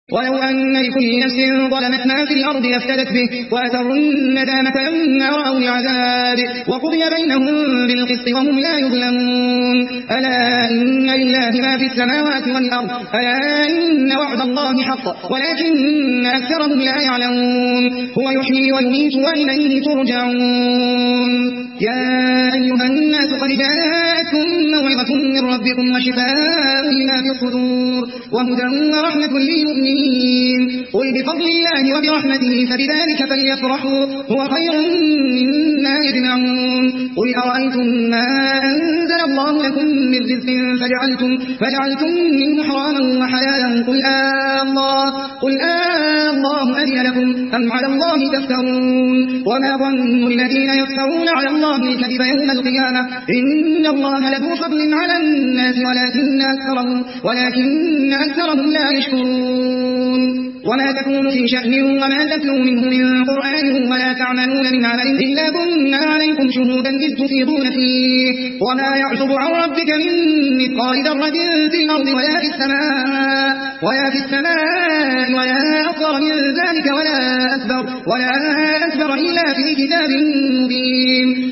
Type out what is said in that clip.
ولو أن لكل نفس ظلمت ما في الأرض افتدت به وأسروا الندامة لما رأوا العذاب وقضي بينهم بالقسط وهم لا يظلمون ألا إن لله ما في السماوات والأرض ألا إن وعد الله حق ولكن أكثرهم لا يعلمون هو يحيي ويميت وإليه ترجعون يا أيها الناس قد جاءتكم موعظة من ربكم وشفاء لما في الصدور وهدى ورحمة للمؤمنين قل بفضل الله وبرحمته فبذلك فليفرحوا هو خير مما يجمعون قل أرأيتم ما أنزل الله لكم من رزق فجعلتم منه حراما وحلالا قل الله أذن لكم أم على الله تفترون وما ظن الذين يفترون على الله الكذب يوم القيامة إن الله لذو فضل على الناس ولكن أكثرهم لا يشكرون وما تكون في شأن وما تتلو منه من قرآن ولا تعملون من عمل إلا كنا عليكم شهودا إذ تفيضون فيه وما يعزب عن ربك من مثقال ذرة في الأرض ولا في السماء ولا أصغر من ذلك ولا أكبر إلا في كتاب مبين